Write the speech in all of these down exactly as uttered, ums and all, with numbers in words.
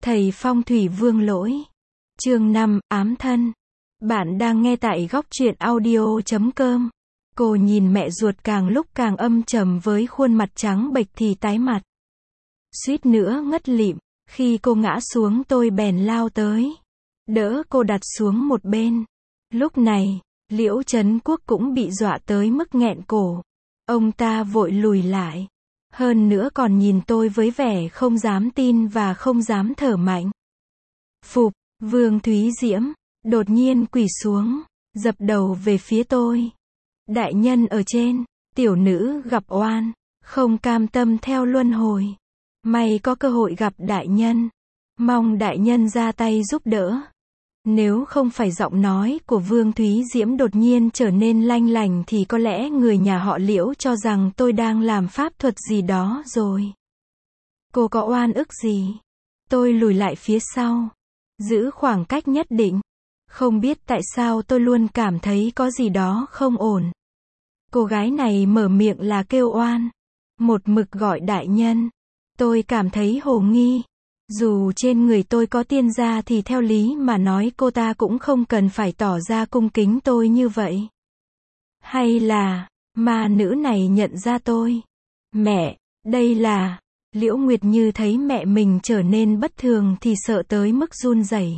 Thầy Phong thủy Vương Lỗi. Chương năm, ám thân. Bạn đang nghe tại góc truyện audio chấm com. Cô nhìn mẹ ruột càng lúc càng âm trầm với khuôn mặt trắng bệch thì tái mặt. Suýt nữa ngất lịm, khi cô ngã xuống tôi bèn lao tới. Đỡ cô đặt xuống một bên. Lúc này, Liễu Trấn Quốc cũng bị dọa tới mức nghẹn cổ. Ông ta vội lùi lại. Hơn nữa còn nhìn tôi với vẻ không dám tin và không dám thở mạnh. Phụp, Vương Thúy Diễm, đột nhiên quỳ xuống, dập đầu về phía tôi. Đại nhân ở trên, tiểu nữ gặp oan, không cam tâm theo luân hồi. May có cơ hội gặp đại nhân. Mong đại nhân ra tay giúp đỡ. Nếu không phải giọng nói của Vương Thúy Diễm đột nhiên trở nên lanh lành thì có lẽ người nhà họ Liễu cho rằng tôi đang làm pháp thuật gì đó rồi. Cô có oan ức gì? Tôi lùi lại phía sau, giữ khoảng cách nhất định. Không biết tại sao tôi luôn cảm thấy có gì đó không ổn. Cô gái này mở miệng là kêu oan, một mực gọi đại nhân. Tôi cảm thấy hồ nghi. Dù trên người tôi có tiên gia thì theo lý mà nói cô ta cũng không cần phải tỏ ra cung kính tôi như vậy. Hay là, ma nữ này nhận ra tôi? Mẹ, đây là... Liễu Nguyệt Như thấy mẹ mình trở nên bất thường thì sợ tới mức run rẩy.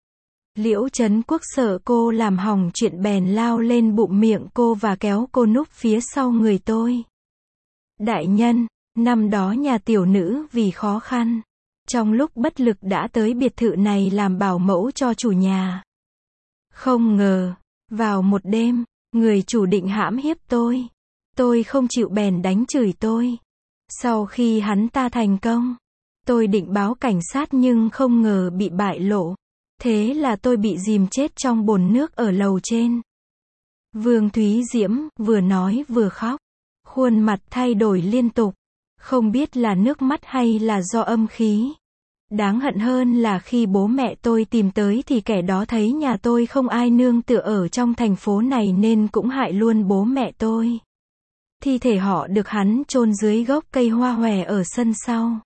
Liễu Trấn Quốc sợ cô làm hỏng chuyện bèn lao lên bụng miệng cô và kéo cô núp phía sau người tôi. Đại nhân, năm đó nhà tiểu nữ vì khó khăn, trong lúc bất lực đã tới biệt thự này làm bảo mẫu cho chủ nhà. Không ngờ, vào một đêm, người chủ định hãm hiếp tôi. Tôi không chịu bèn đánh chửi tôi. Sau khi hắn ta thành công, tôi định báo cảnh sát nhưng không ngờ bị bại lộ. Thế là tôi bị dìm chết trong bồn nước ở lầu trên. Vương Thúy Diễm vừa nói vừa khóc. Khuôn mặt thay đổi liên tục. Không biết là nước mắt hay là do âm khí. Đáng hận hơn là khi bố mẹ tôi tìm tới thì kẻ đó thấy nhà tôi không ai nương tựa ở trong thành phố này nên cũng hại luôn bố mẹ tôi. Thi thể họ được hắn chôn dưới gốc cây hoa hòe ở sân sau.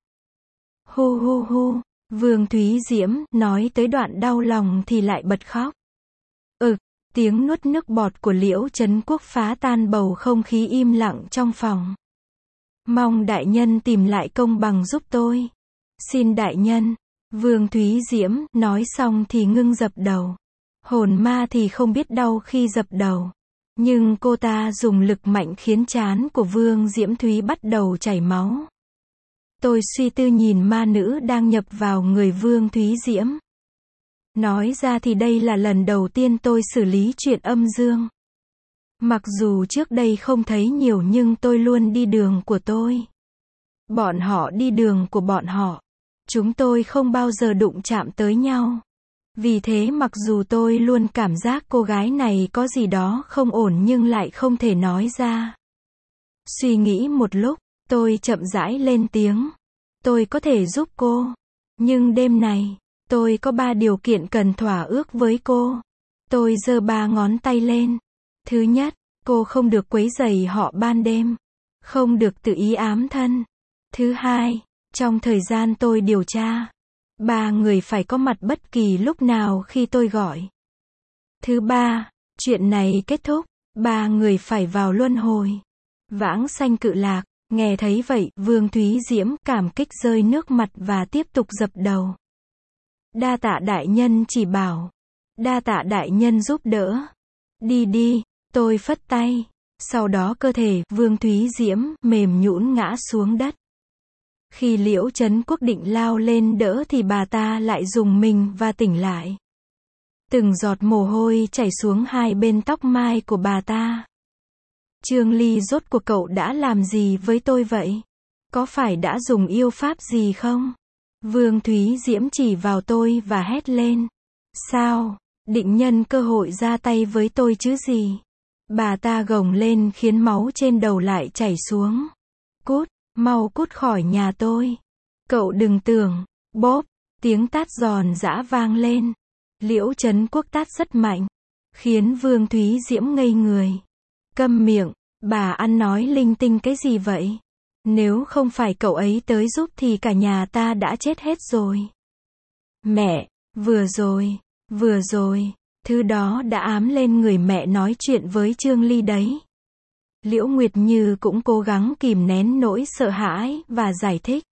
Hu hu hu, Vương Thúy Diễm nói tới đoạn đau lòng thì lại bật khóc. Ực, tiếng nuốt nước bọt của Liễu Trấn Quốc phá tan bầu không khí im lặng trong phòng. Mong đại nhân tìm lại công bằng giúp tôi. Xin đại nhân. Vương Thúy Diễm nói xong thì ngưng dập đầu. Hồn ma thì không biết đau khi dập đầu. Nhưng cô ta dùng lực mạnh khiến trán của Vương Diễm Thúy bắt đầu chảy máu. Tôi suy tư nhìn ma nữ đang nhập vào người Vương Thúy Diễm. Nói ra thì đây là lần đầu tiên tôi xử lý chuyện âm dương. Mặc dù trước đây không thấy nhiều nhưng tôi luôn đi đường của tôi. Bọn họ đi đường của bọn họ. Chúng tôi không bao giờ đụng chạm tới nhau. Vì thế mặc dù tôi luôn cảm giác cô gái này có gì đó không ổn nhưng lại không thể nói ra. Suy nghĩ một lúc, tôi chậm rãi lên tiếng. Tôi có thể giúp cô. Nhưng đêm này, tôi có ba điều kiện cần thỏa ước với cô. Tôi giơ ba ngón tay lên. Thứ nhất, cô không được quấy rầy họ ban đêm. Không được tự ý ám thân. Thứ hai, trong thời gian tôi điều tra, ba người phải có mặt bất kỳ lúc nào khi tôi gọi. Thứ ba, chuyện này kết thúc, ba người phải vào luân hồi. Vãng sanh cự lạc. Nghe thấy vậy, Vương Thúy Diễm cảm kích rơi nước mặt và tiếp tục dập đầu. Đa tạ đại nhân chỉ bảo. Đa tạ đại nhân giúp đỡ. Đi đi, tôi phất tay. Sau đó cơ thể Vương Thúy Diễm mềm nhũn ngã xuống đất. Khi Liễu Trấn Quốc định lao lên đỡ thì bà ta lại rùng mình và tỉnh lại. Từng giọt mồ hôi chảy xuống hai bên tóc mai của bà ta. Trương Ly, rốt cuộc cậu đã làm gì với tôi vậy? Có phải đã dùng yêu pháp gì không? Vương Thúy Diễm chỉ vào tôi và hét lên. Sao? Định nhân cơ hội ra tay với tôi chứ gì? Bà ta gồng lên khiến máu trên đầu lại chảy xuống. Cút, mau cút khỏi nhà tôi. Cậu đừng tưởng. Bóp, tiếng tát giòn giã vang lên. Liễu Trấn Quốc tát rất mạnh, khiến Vương Thúy Diễm ngây người. Câm miệng, bà ăn nói linh tinh cái gì vậy? Nếu không phải cậu ấy tới giúp thì cả nhà ta đã chết hết rồi. Mẹ, vừa rồi, vừa rồi, thứ đó đã ám lên người mẹ nói chuyện với Trương Ly đấy. Liễu Nguyệt Như cũng cố gắng kìm nén nỗi sợ hãi và giải thích.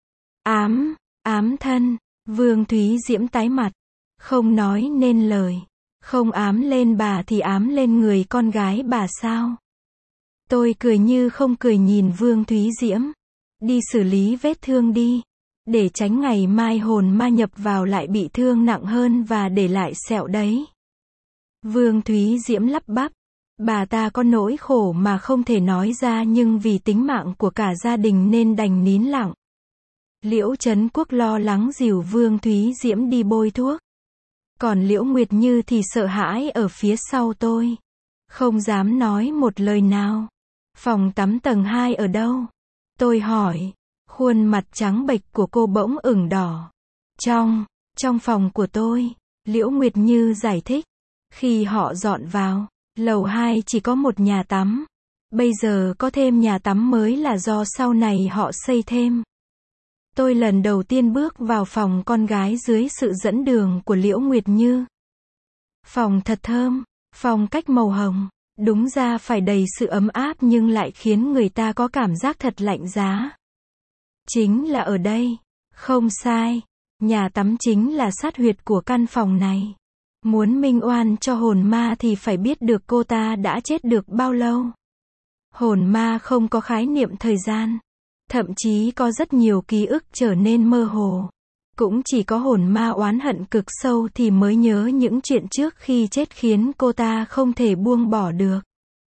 Ám, ám thân, Vương Thúy Diễm tái mặt, không nói nên lời. Không ám lên bà thì ám lên người con gái bà sao? Tôi cười như không cười nhìn Vương Thúy Diễm. Đi xử lý vết thương đi, để tránh ngày mai hồn ma nhập vào lại bị thương nặng hơn và để lại sẹo đấy. Vương Thúy Diễm lắp bắp. Bà ta có nỗi khổ mà không thể nói ra nhưng vì tính mạng của cả gia đình nên đành nín lặng. Liễu Trấn Quốc lo lắng dìu Vương Thúy Diễm đi bôi thuốc. Còn Liễu Nguyệt Như thì sợ hãi ở phía sau tôi. Không dám nói một lời nào. Phòng tắm tầng hai ở đâu? Tôi hỏi. Khuôn mặt trắng bệch của cô bỗng ửng đỏ. Trong, trong phòng của tôi. Liễu Nguyệt Như giải thích. Khi họ dọn vào, lầu hai chỉ có một nhà tắm. Bây giờ có thêm nhà tắm mới là do sau này họ xây thêm. Tôi lần đầu tiên bước vào phòng con gái dưới sự dẫn đường của Liễu Nguyệt Như. Phòng thật thơm, phong cách màu hồng, đúng ra phải đầy sự ấm áp nhưng lại khiến người ta có cảm giác thật lạnh giá. Chính là ở đây, không sai, nhà tắm chính là sát huyệt của căn phòng này. Muốn minh oan cho hồn ma thì phải biết được cô ta đã chết được bao lâu. Hồn ma không có khái niệm thời gian. Thậm chí có rất nhiều ký ức trở nên mơ hồ. Cũng chỉ có hồn ma oán hận cực sâu thì mới nhớ những chuyện trước khi chết khiến cô ta không thể buông bỏ được.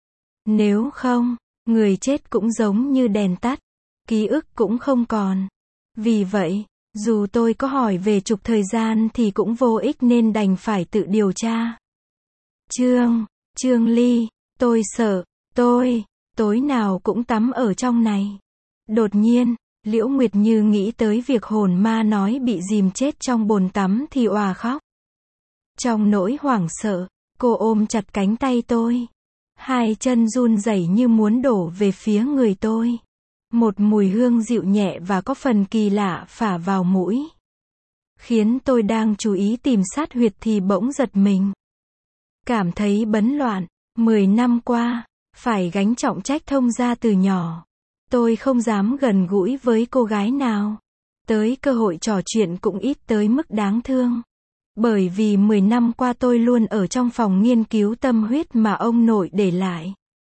Nếu không, người chết cũng giống như đèn tắt. Ký ức cũng không còn. Vì vậy, dù tôi có hỏi về trục thời gian thì cũng vô ích nên đành phải tự điều tra. Trương, Trương Ly, tôi sợ, tôi, tối nào cũng tắm ở trong này. Đột nhiên, Liễu Nguyệt Như nghĩ tới việc hồn ma nói bị dìm chết trong bồn tắm thì òa khóc. Trong nỗi hoảng sợ, cô ôm chặt cánh tay tôi. Hai chân run rẩy như muốn đổ về phía người tôi. Một mùi hương dịu nhẹ và có phần kỳ lạ phả vào mũi. Khiến tôi đang chú ý tìm sát huyệt thì bỗng giật mình. Cảm thấy bấn loạn. Mười năm qua, phải gánh trọng trách thông gia từ nhỏ. Tôi không dám gần gũi với cô gái nào. Tới cơ hội trò chuyện cũng ít tới mức đáng thương. Bởi vì mười năm qua tôi luôn ở trong phòng nghiên cứu tâm huyết mà ông nội để lại.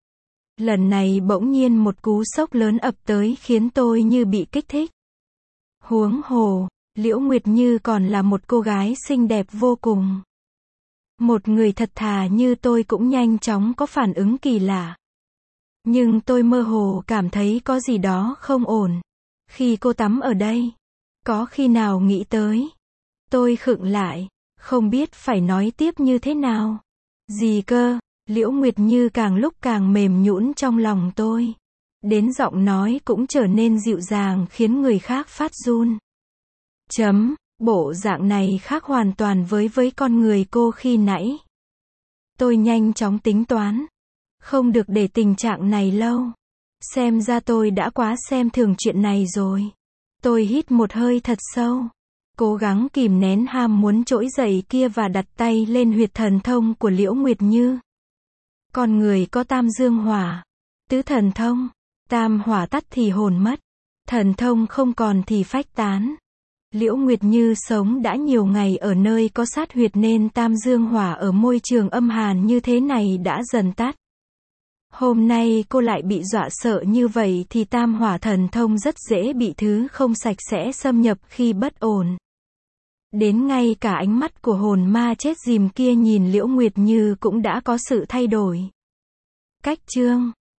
Lần này bỗng nhiên một cú sốc lớn ập tới khiến tôi như bị kích thích. Huống hồ, Liễu Nguyệt Như còn là một cô gái xinh đẹp vô cùng. Một người thật thà như tôi cũng nhanh chóng có phản ứng kỳ lạ. Nhưng tôi mơ hồ cảm thấy có gì đó không ổn. Khi cô tắm ở đây, có khi nào nghĩ tới. Tôi khựng lại, không biết phải nói tiếp như thế nào. Gì cơ? Liễu Nguyệt Như càng lúc càng mềm nhũn trong lòng tôi. Đến giọng nói cũng trở nên dịu dàng khiến người khác phát run. Chấm, bộ dạng này khác hoàn toàn với với con người cô khi nãy. Tôi nhanh chóng tính toán. Không được để tình trạng này lâu. Xem ra tôi đã quá xem thường chuyện này rồi. Tôi hít một hơi thật sâu. Cố gắng kìm nén ham muốn trỗi dậy kia và đặt tay lên huyệt thần thông của Liễu Nguyệt Như. Con người có tam dương hỏa. Tứ thần thông. Tam hỏa tắt thì hồn mất. Thần thông không còn thì phách tán. Liễu Nguyệt Như sống đã nhiều ngày ở nơi có sát huyệt nên tam dương hỏa ở môi trường âm hàn như thế này đã dần tắt. Hôm nay cô lại bị dọa sợ như vậy thì tam hỏa thần thông rất dễ bị thứ không sạch sẽ xâm nhập khi bất ổn. Đến ngay cả ánh mắt của hồn ma chết dìm kia nhìn Liễu Nguyệt Như cũng đã có sự thay đổi. Cách chương